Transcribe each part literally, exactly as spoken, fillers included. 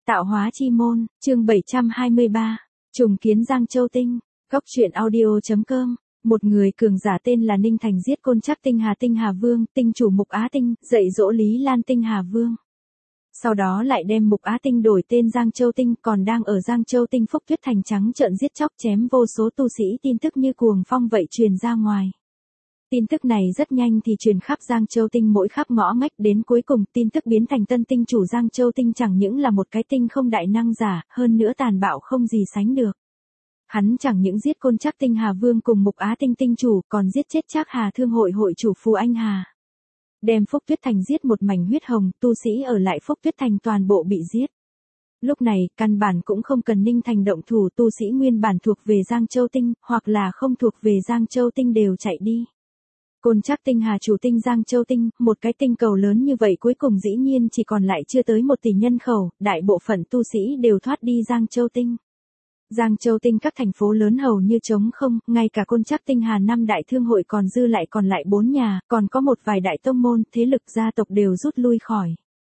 Tạo hóa chi môn, chương bảy trăm hai mươi ba. Trùng kiến Giang Châu Tinh. Góc truyện audio.com. Một người cường giả tên là Ninh Thành giết Côn Trác Tinh Hà Tinh Hà Vương, tinh chủ Mục Á Tinh, dạy dỗ Lý Lan Tinh Hà Vương. Sau đó lại đem Mục Á Tinh đổi tên Giang Châu Tinh, còn đang ở Giang Châu Tinh Phúc Tuyết Thành trắng trợn giết chóc chém vô số tu sĩ, tin tức như cuồng phong vậy truyền ra ngoài. Tin tức này rất nhanh thì truyền khắp Giang Châu Tinh mỗi khắp ngõ ngách, đến cuối cùng tin tức biến thành tân tinh chủ Giang Châu Tinh chẳng những là một cái tinh không đại năng giả, hơn nữa tàn bạo không gì sánh được. Hắn chẳng những giết Côn Trác Tinh Hà Vương cùng Mục Á Tinh tinh chủ, còn giết chết Trác Hà Thương hội hội chủ Phù Anh Hà. Đem Phúc Tuyết Thành giết một mảnh huyết hồng, tu sĩ ở lại Phúc Tuyết Thành toàn bộ bị giết. Lúc này, căn bản cũng không cần Ninh Thành động thủ, tu sĩ nguyên bản thuộc về Giang Châu Tinh, hoặc là không thuộc về Giang Châu Tinh đều chạy đi. Côn Trác Tinh Hà chủ tinh Giang Châu Tinh, một cái tinh cầu lớn như vậy cuối cùng dĩ nhiên chỉ còn lại chưa tới một tỷ nhân khẩu, đại bộ phận tu sĩ đều thoát đi Giang Châu Tinh. Giang Châu Tinh các thành phố lớn hầu như trống không, ngay cả Côn Trác Tinh Hà năm đại thương hội còn dư lại còn lại bốn nhà, còn có một vài đại tông môn, thế lực gia tộc đều rút lui khỏi.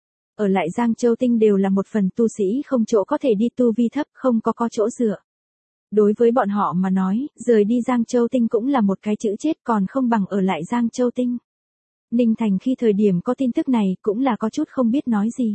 Ở lại Giang Châu Tinh đều là một phần tu sĩ không chỗ có thể đi, tu vi thấp, không có có chỗ dựa. Đối với bọn họ mà nói, rời đi Giang Châu Tinh cũng là một cái chữ chết, còn không bằng ở lại Giang Châu Tinh. Ninh Thành khi thời điểm có tin tức này cũng là có chút không biết nói gì.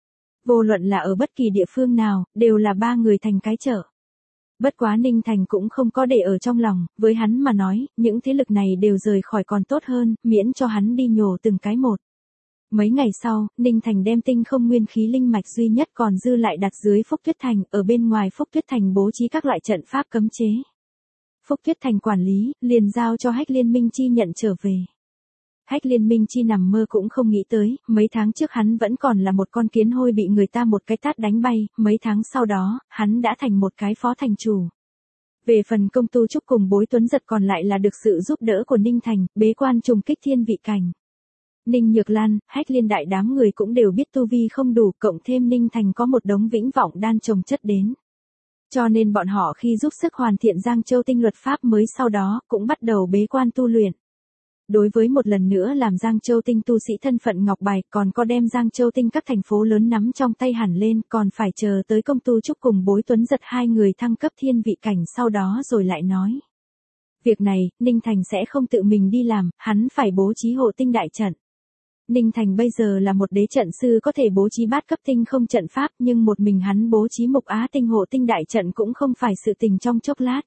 Vô luận là ở bất kỳ địa phương nào, đều là ba người thành cái chợ. Bất quá Ninh Thành cũng không có để ở trong lòng, với hắn mà nói, những thế lực này đều rời khỏi còn tốt hơn, miễn cho hắn đi nhổ từng cái một. Mấy ngày sau, Ninh Thành đem tinh không nguyên khí linh mạch duy nhất còn dư lại đặt dưới Phúc Tuyết Thành, ở bên ngoài Phúc Tuyết Thành bố trí các loại trận pháp cấm chế. Phúc Tuyết Thành quản lý, liền giao cho Hách Liên Minh Chi nhận trở về. Hách Liên Minh Chi nằm mơ cũng không nghĩ tới, mấy tháng trước hắn vẫn còn là một con kiến hôi bị người ta một cái tát đánh bay, mấy tháng sau đó, hắn đã thành một cái phó thành chủ. Về phần Công Tu Trúc cùng Bối Tuấn Giật còn lại là được sự giúp đỡ của Ninh Thành, bế quan trùng kích thiên vị cảnh. Ninh Nhược Lan, Hách Liên đại đám người cũng đều biết tu vi không đủ, cộng thêm Ninh Thành có một đống vĩnh vọng đan chồng chất đến. Cho nên bọn họ khi giúp sức hoàn thiện Giang Châu Tinh luật pháp mới sau đó, cũng bắt đầu bế quan tu luyện. Đối với một lần nữa làm Giang Châu Tinh tu sĩ thân phận ngọc bài, còn có đem Giang Châu Tinh các thành phố lớn nắm trong tay hẳn lên, còn phải chờ tới Công Tu Trúc cùng Bối Tuấn Giật hai người thăng cấp thiên vị cảnh sau đó rồi lại nói. Việc này, Ninh Thành sẽ không tự mình đi làm, hắn phải bố trí hộ tinh đại trận. Ninh Thành bây giờ là một đế trận sư có thể bố trí bát cấp tinh không trận pháp, nhưng một mình hắn bố trí Mục Á Tinh hộ tinh đại trận cũng không phải sự tình trong chốc lát.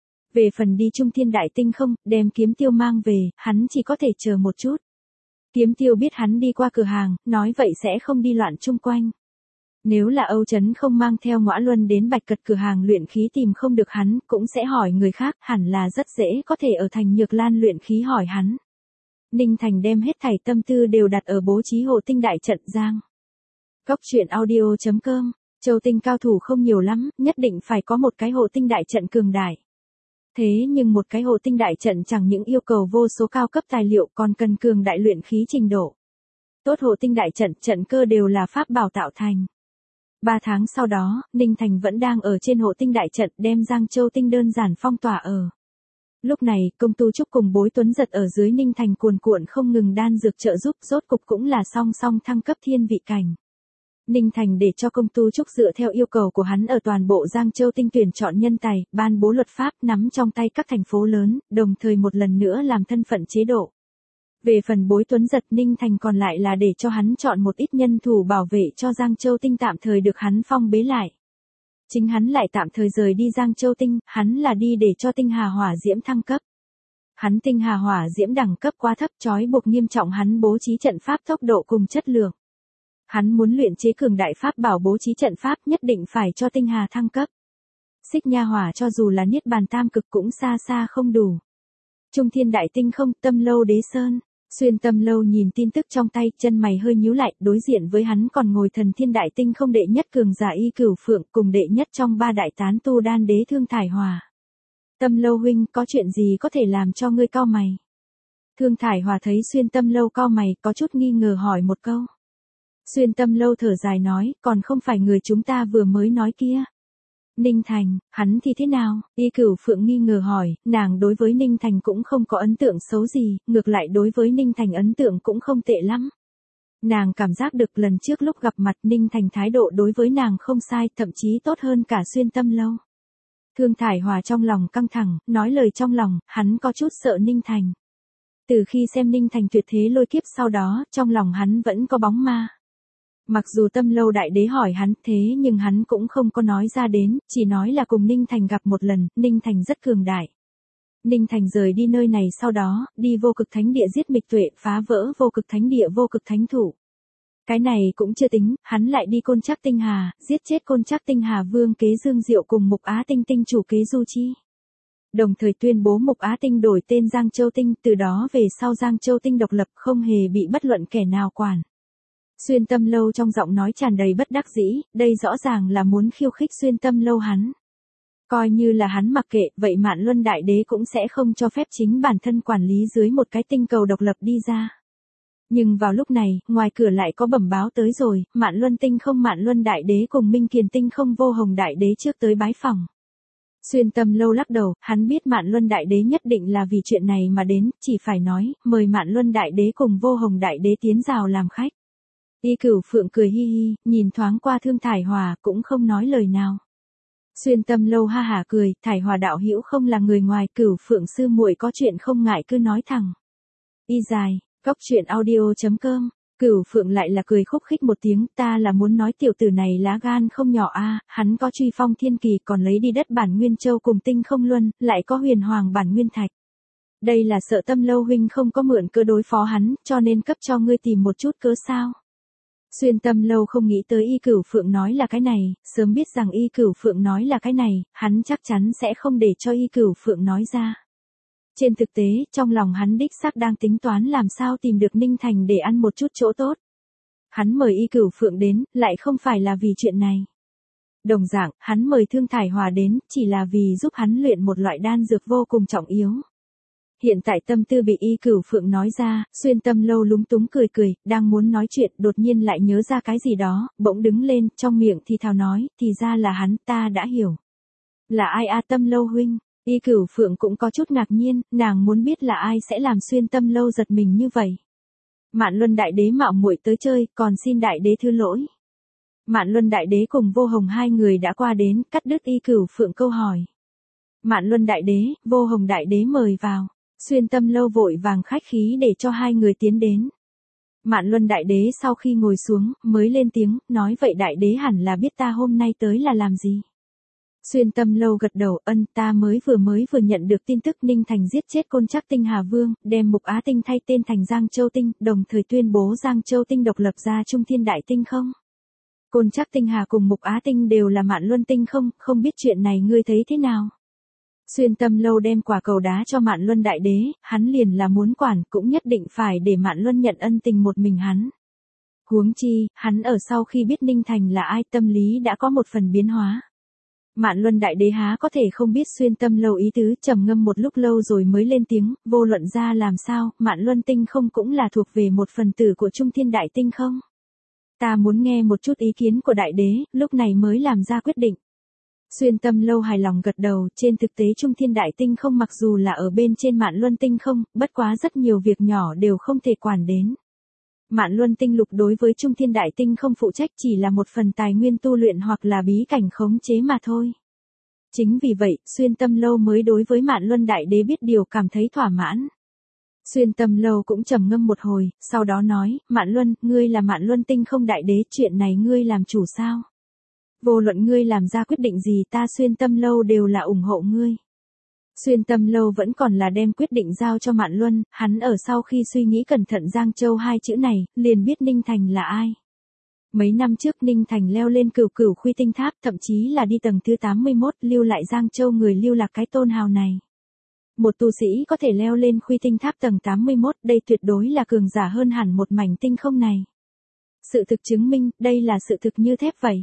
Về phần đi Trung Thiên Đại Tinh không, đem Kiếm Tiêu mang về, hắn chỉ có thể chờ một chút. Kiếm Tiêu biết hắn đi qua cửa hàng, nói vậy sẽ không đi loạn chung quanh. Nếu là Âu Trấn không mang theo Ngõa Luân đến Bạch Cật cửa hàng luyện khí tìm không được hắn, cũng sẽ hỏi người khác, hẳn là rất dễ có thể ở thành Nhược Lan luyện khí hỏi hắn. Ninh Thành đem hết thảy tâm tư đều đặt ở bố trí hộ tinh đại trận Giang. Góc truyện audio.com. Châu Tinh cao thủ không nhiều lắm, nhất định phải có một cái hộ tinh đại trận cường đại. Thế nhưng một cái hộ tinh đại trận chẳng những yêu cầu vô số cao cấp tài liệu, còn cần cường đại luyện khí trình độ. Tốt hộ tinh đại trận, trận cơ đều là pháp bảo tạo thành. Ba tháng sau đó, Ninh Thành vẫn đang ở trên hộ tinh đại trận, đem Giang Châu Tinh đơn giản phong tỏa ở. Lúc này, Công Tu Trúc cùng Bối Tuấn Giật ở dưới Ninh Thành cuồn cuộn không ngừng đan dược trợ giúp, rốt cục cũng là song song thăng cấp thiên vị cảnh. Ninh Thành để cho Công Tu Trúc dựa theo yêu cầu của hắn ở toàn bộ Giang Châu Tinh tuyển chọn nhân tài, ban bố luật pháp, nắm trong tay các thành phố lớn, đồng thời một lần nữa làm thân phận chế độ. Về phần Bối Tuấn Giật, Ninh Thành còn lại là để cho hắn chọn một ít nhân thủ bảo vệ cho Giang Châu Tinh tạm thời được hắn phong bế lại. Chính hắn lại tạm thời rời đi Giang Châu Tinh, hắn là đi để cho Tinh Hà Hỏa Diễm thăng cấp. Hắn Tinh Hà Hỏa Diễm đẳng cấp quá thấp, trói buộc nghiêm trọng hắn bố trí trận pháp tốc độ cùng chất lượng. Hắn muốn luyện chế cường đại pháp bảo bố trí trận pháp nhất định phải cho Tinh Hà thăng cấp. Xích Nha Hỏa cho dù là Niết Bàn Tam Cực cũng xa xa không đủ. Trung Thiên Đại Tinh không, Tâm Lâu Đế Sơn. Xuyên Tâm Lâu nhìn tin tức trong tay, chân mày hơi nhíu lại, đối diện với hắn còn ngồi Thần Thiên Đại Tinh không đệ nhất cường giả Y Cửu Phượng, cùng đệ nhất trong ba đại tán tu đan đế Thương Thải Hòa. Tâm Lâu huynh, có chuyện gì có thể làm cho ngươi cau mày? Thương Thải Hòa thấy Xuyên Tâm Lâu cau mày, có chút nghi ngờ hỏi một câu. Xuyên Tâm Lâu thở dài nói, còn không phải người chúng ta vừa mới nói kia. Ninh Thành, hắn thì thế nào? Y Cửu Phượng nghi ngờ hỏi, nàng đối với Ninh Thành cũng không có ấn tượng xấu gì, ngược lại đối với Ninh Thành ấn tượng cũng không tệ lắm. Nàng cảm giác được lần trước lúc gặp mặt Ninh Thành thái độ đối với nàng không sai, thậm chí tốt hơn cả Xuyên Tâm Lâu. Thương Thải Hòa trong lòng căng thẳng, nói lời trong lòng, hắn có chút sợ Ninh Thành. Từ khi xem Ninh Thành tuyệt thế lôi kiếp sau đó, trong lòng hắn vẫn có bóng ma. Mặc dù Tâm Lâu đại đế hỏi hắn thế nhưng hắn cũng không có nói ra đến, chỉ nói là cùng Ninh Thành gặp một lần, Ninh Thành rất cường đại. Ninh Thành rời đi nơi này sau đó, đi vô cực thánh địa giết Mịch Tuệ, phá vỡ vô cực thánh địa vô cực thánh thủ. Cái này cũng chưa tính, hắn lại đi Côn Trắc Tinh Hà, giết chết Côn Trắc Tinh Hà vương kế Dương Diệu cùng Mục Á Tinh tinh chủ kế Du Chi. Đồng thời tuyên bố Mục Á Tinh đổi tên Giang Châu Tinh, từ đó về sau Giang Châu Tinh độc lập không hề bị bất luận kẻ nào quản. Xuyên Tâm Lâu trong giọng nói tràn đầy bất đắc dĩ, đây rõ ràng là muốn khiêu khích Xuyên Tâm Lâu hắn. Coi như là hắn mặc kệ, vậy Mạn Luân Đại Đế cũng sẽ không cho phép chính bản thân quản lý dưới một cái tinh cầu độc lập đi ra. Nhưng vào lúc này, ngoài cửa lại có bẩm báo tới rồi, Mạn Luân Tinh không Mạn Luân Đại Đế cùng Minh Kiền Tinh không Vô Hồng Đại Đế trước tới bái phòng. Xuyên Tâm Lâu lắc đầu, hắn biết Mạn Luân Đại Đế nhất định là vì chuyện này mà đến, chỉ phải nói, mời Mạn Luân Đại Đế cùng Vô Hồng Đại Đế tiến vào làm khách. Y Cửu Phượng cười hi hi, nhìn thoáng qua Thương Thải Hòa, cũng không nói lời nào. Xuyên Tâm Lâu ha hả cười, Thải Hòa đạo hữu không là người ngoài, Cửu Phượng sư muội có chuyện không ngại cứ nói thẳng. Y dài, Cóc truyện audio chấm com, Cửu Phượng lại là cười khúc khích một tiếng, ta là muốn nói tiểu tử này lá gan không nhỏ a, hắn có truy phong thiên kỳ còn lấy đi đất bản Nguyên Châu cùng tinh không luân, lại có huyền hoàng bản Nguyên Thạch. Đây là sợ Tâm Lâu huynh không có mượn cơ đối phó hắn, cho nên cấp cho ngươi tìm một chút cớ sao. Xuyên Tâm Lâu không nghĩ tới Y Cửu Phượng nói là cái này, sớm biết rằng Y Cửu Phượng nói là cái này, hắn chắc chắn sẽ không để cho Y Cửu Phượng nói ra. Trên thực tế, trong lòng hắn đích xác đang tính toán làm sao tìm được Ninh Thành để ăn một chút chỗ tốt. Hắn mời Y Cửu Phượng đến, lại không phải là vì chuyện này. Đồng dạng, hắn mời Thương Thải Hòa đến, chỉ là vì giúp hắn luyện một loại đan dược vô cùng trọng yếu. Hiện tại tâm tư bị Y Cửu Phượng nói ra, Xuyên Tâm Lâu lúng túng cười cười, đang muốn nói chuyện, đột nhiên lại nhớ ra cái gì đó, bỗng đứng lên, trong miệng thì thào nói, thì ra là hắn, ta đã hiểu. Là ai a Tâm Lâu huynh? Y Cửu Phượng cũng có chút ngạc nhiên, nàng muốn biết là ai sẽ làm Xuyên Tâm Lâu giật mình như vậy. Mạn Luân Đại Đế mạo muội tới chơi, còn xin Đại Đế thứ lỗi. Mạn Luân Đại Đế cùng Vô Hồng hai người đã qua đến, cắt đứt Y Cửu Phượng câu hỏi. Mạn Luân Đại Đế, Vô Hồng Đại Đế mời vào. Xuyên Tâm Lâu vội vàng khách khí để cho hai người tiến đến. Mạn Luân Đại Đế sau khi ngồi xuống, mới lên tiếng, nói vậy Đại Đế hẳn là biết ta hôm nay tới là làm gì. Xuyên Tâm Lâu gật đầu, ân, ta mới vừa mới vừa nhận được tin tức Ninh Thành giết chết Côn Trắc Tinh Hà Vương, đem Mục Á Tinh thay tên thành Giang Châu Tinh, đồng thời tuyên bố Giang Châu Tinh độc lập ra Trung Thiên Đại Tinh không. Côn Trắc Tinh Hà cùng Mục Á Tinh đều là Mạn Luân Tinh không, không biết chuyện này ngươi thấy thế nào. Xuyên Tâm Lâu đem quả cầu đá cho Mạn Luân Đại Đế, hắn liền là muốn quản, cũng nhất định phải để Mạn Luân nhận ân tình một mình hắn. Huống chi, hắn ở sau khi biết Ninh Thành là ai, tâm lý đã có một phần biến hóa. Mạn Luân Đại Đế há có thể không biết Xuyên Tâm Lâu ý tứ, trầm ngâm một lúc lâu rồi mới lên tiếng, vô luận ra làm sao, Mạn Luân Tinh không cũng là thuộc về một phần tử của Trung Thiên Đại Tinh không? Ta muốn nghe một chút ý kiến của Đại Đế, lúc này mới làm ra quyết định. Xuyên Tâm Lâu hài lòng gật đầu, trên thực tế Trung Thiên Đại Tinh không mặc dù là ở bên trên Mạn Luân Tinh không, bất quá rất nhiều việc nhỏ đều không thể quản đến. Mạn Luân Tinh lục đối với Trung Thiên Đại Tinh không phụ trách chỉ là một phần tài nguyên tu luyện hoặc là bí cảnh khống chế mà thôi. Chính vì vậy, Xuyên Tâm Lâu mới đối với Mạn Luân Đại Đế biết điều cảm thấy thỏa mãn. Xuyên Tâm Lâu cũng trầm ngâm một hồi, sau đó nói, Mạn Luân, ngươi là Mạn Luân Tinh không Đại Đế, chuyện này ngươi làm chủ sao? Vô luận ngươi làm ra quyết định gì ta Xuyên Tâm Lâu đều là ủng hộ ngươi. Xuyên Tâm Lâu vẫn còn là đem quyết định giao cho Mạn Luân, hắn ở sau khi suy nghĩ cẩn thận Giang Châu hai chữ này, liền biết Ninh Thành là ai. Mấy năm trước Ninh Thành leo lên Cửu Cửu Khuy Tinh Tháp, thậm chí là đi tầng thứ tám mươi mốt, lưu lại Giang Châu người lưu lạc cái tôn hào này. Một tu sĩ có thể leo lên Khuy Tinh Tháp tầng tám mươi mốt, đây tuyệt đối là cường giả hơn hẳn một mảnh tinh không này. Sự thực chứng minh, đây là sự thực như thép vậy.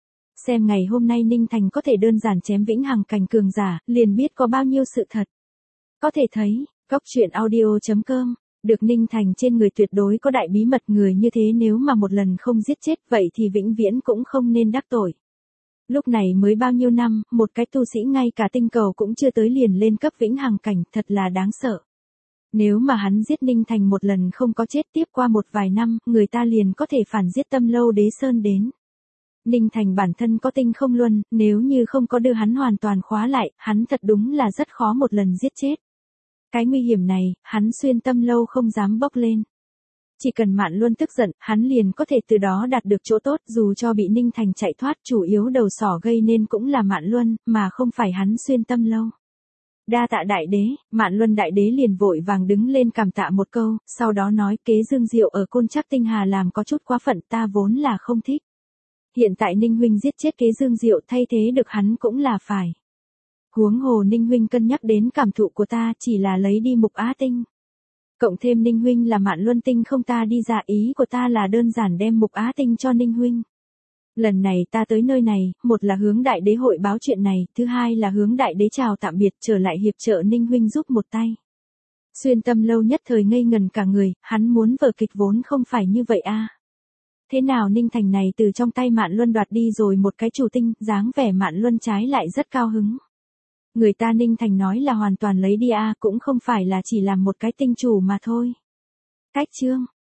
Xem ngày hôm nay Ninh Thành có thể đơn giản chém vĩnh hằng cảnh cường giả, liền biết có bao nhiêu sự thật. Có thể thấy, Cóc truyện audio chấm com, được Ninh Thành trên người tuyệt đối có đại bí mật, người như thế nếu mà một lần không giết chết vậy thì vĩnh viễn cũng không nên đắc tội. Lúc này mới bao nhiêu năm, một cái tu sĩ ngay cả tinh cầu cũng chưa tới liền lên cấp vĩnh hằng cảnh, thật là đáng sợ. Nếu mà hắn giết Ninh Thành một lần không có chết, tiếp qua một vài năm, người ta liền có thể phản giết Tâm Lâu Đế Sơn đến. Ninh Thành bản thân có tinh không luân, nếu như không có đưa hắn hoàn toàn khóa lại, hắn thật đúng là rất khó một lần giết chết. Cái nguy hiểm này, hắn xuyên Tâm Lâu không dám bốc lên. Chỉ cần Mạn Luân tức giận, hắn liền có thể từ đó đạt được chỗ tốt, dù cho bị Ninh Thành chạy thoát, chủ yếu đầu sỏ gây nên cũng là Mạn Luân, mà không phải hắn xuyên Tâm Lâu. Đa tạ đại đế. Mạn Luân đại đế liền vội vàng đứng lên cảm tạ một câu, sau đó nói kế Dương Diệu ở Côn Trắc Tinh Hà làm có chút quá phận, ta vốn là không thích. Hiện tại Ninh huynh giết chết kế Dương Diệu, thay thế được hắn cũng là phải. Huống hồ Ninh huynh cân nhắc đến cảm thụ của ta, chỉ là lấy đi Mục Á Tinh. Cộng thêm Ninh huynh là Mạn Luân Tinh không ta đi ra, ý của ta là đơn giản đem Mục Á Tinh cho Ninh huynh. Lần này ta tới nơi này, một là hướng đại đế hội báo chuyện này, thứ hai là hướng đại đế chào tạm biệt, trở lại hiệp trợ Ninh huynh giúp một tay. Xuyên Tâm Lâu nhất thời ngây ngần cả người, hắn muốn vở kịch vốn không phải như vậy a. Thế nào Ninh Thành này từ trong tay Mạn Luân đoạt đi rồi một cái chủ tinh, dáng vẻ Mạn Luân trái lại rất cao hứng. Người ta Ninh Thành nói là hoàn toàn lấy đi a, cũng không phải là chỉ làm một cái tinh chủ mà thôi. Cách chương